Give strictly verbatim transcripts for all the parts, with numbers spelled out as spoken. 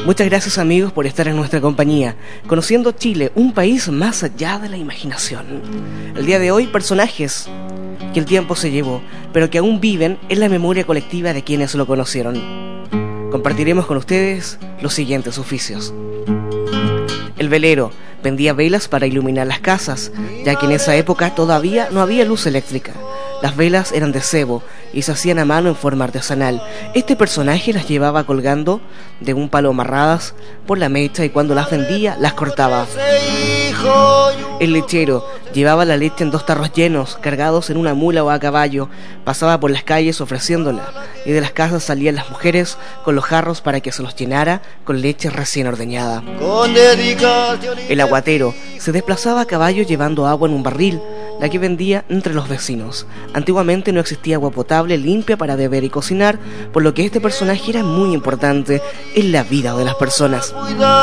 Muchas gracias, amigos, por estar en nuestra compañía, conociendo Chile, un país más allá de la imaginación. El día de hoy, personajes que el tiempo se llevó, pero que aún viven en la memoria colectiva de quienes lo conocieron. Compartiremos con ustedes los siguientes oficios. El velero vendía velas para iluminar las casas, ya que en esa época todavía no había luz eléctrica. Las velas eran de cebo y se hacían a mano en forma artesanal. Este personaje las llevaba colgando de un palo amarradas por la mecha y cuando las vendía las cortaba. El lechero llevaba la leche en dos tarros llenos, cargados en una mula o a caballo. Pasaba por las calles ofreciéndola y de las casas salían las mujeres con los jarros para que se los llenara con leche recién ordeñada. El aguatero se desplazaba a caballo llevando agua en un barril, la que vendía entre los vecinos. Antiguamente no existía agua potable limpia para beber y cocinar, por lo que este personaje era muy importante en la vida de las personas.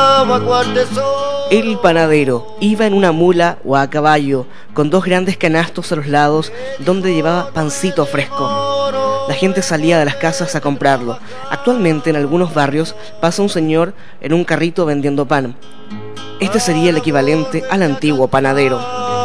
El panadero iba en una mula o a caballo, con dos grandes canastos a los lados, donde llevaba pancito fresco. La gente salía de las casas a comprarlo. Actualmente en algunos barrios pasa un señor en un carrito vendiendo pan. Este sería el equivalente al antiguo panadero.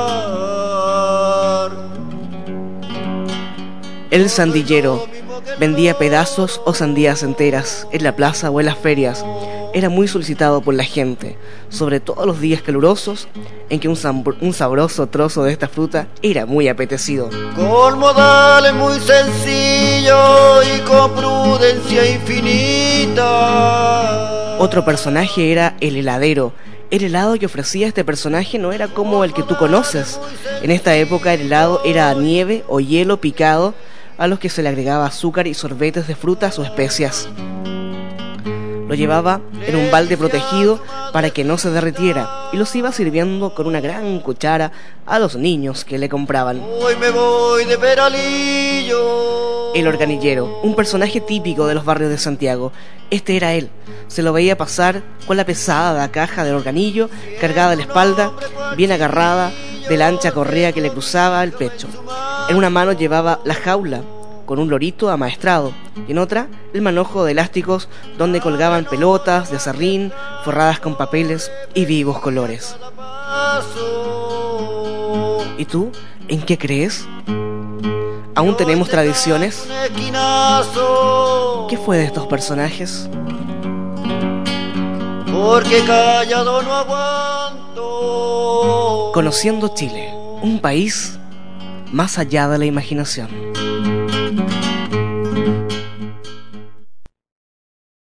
El sandillero vendía pedazos o sandías enteras en la plaza o en las ferias. Era muy solicitado por la gente, sobre todo los días calurosos, en que un, sambr- un sabroso trozo de esta fruta era muy apetecido. Con modales muy sencillos y con prudencia infinita. Otro personaje era el heladero. El helado que ofrecía este personaje no era como el que tú conoces. En esta época el helado era nieve o hielo picado, a los que se le agregaba azúcar y sorbetes de frutas o especias. Lo llevaba en un balde protegido para que no se derritiera y los iba sirviendo con una gran cuchara a los niños que le compraban. Hoy me voy de Peralillo. El organillero, un personaje típico de los barrios de Santiago. Este era él. Se lo veía pasar con la pesada caja del organillo cargada a la espalda, bien agarrada de la ancha correa que le cruzaba el pecho. En una mano llevaba la jaula con un lorito amaestrado y en otra el manojo de elásticos donde colgaban pelotas de aserrín forradas con papeles y vivos colores. ¿Y tú? ¿En qué crees? ¿Aún tenemos tradiciones? ¿Qué fue de estos personajes? Porque callado no aguanto. Conociendo Chile, un país más allá de la imaginación.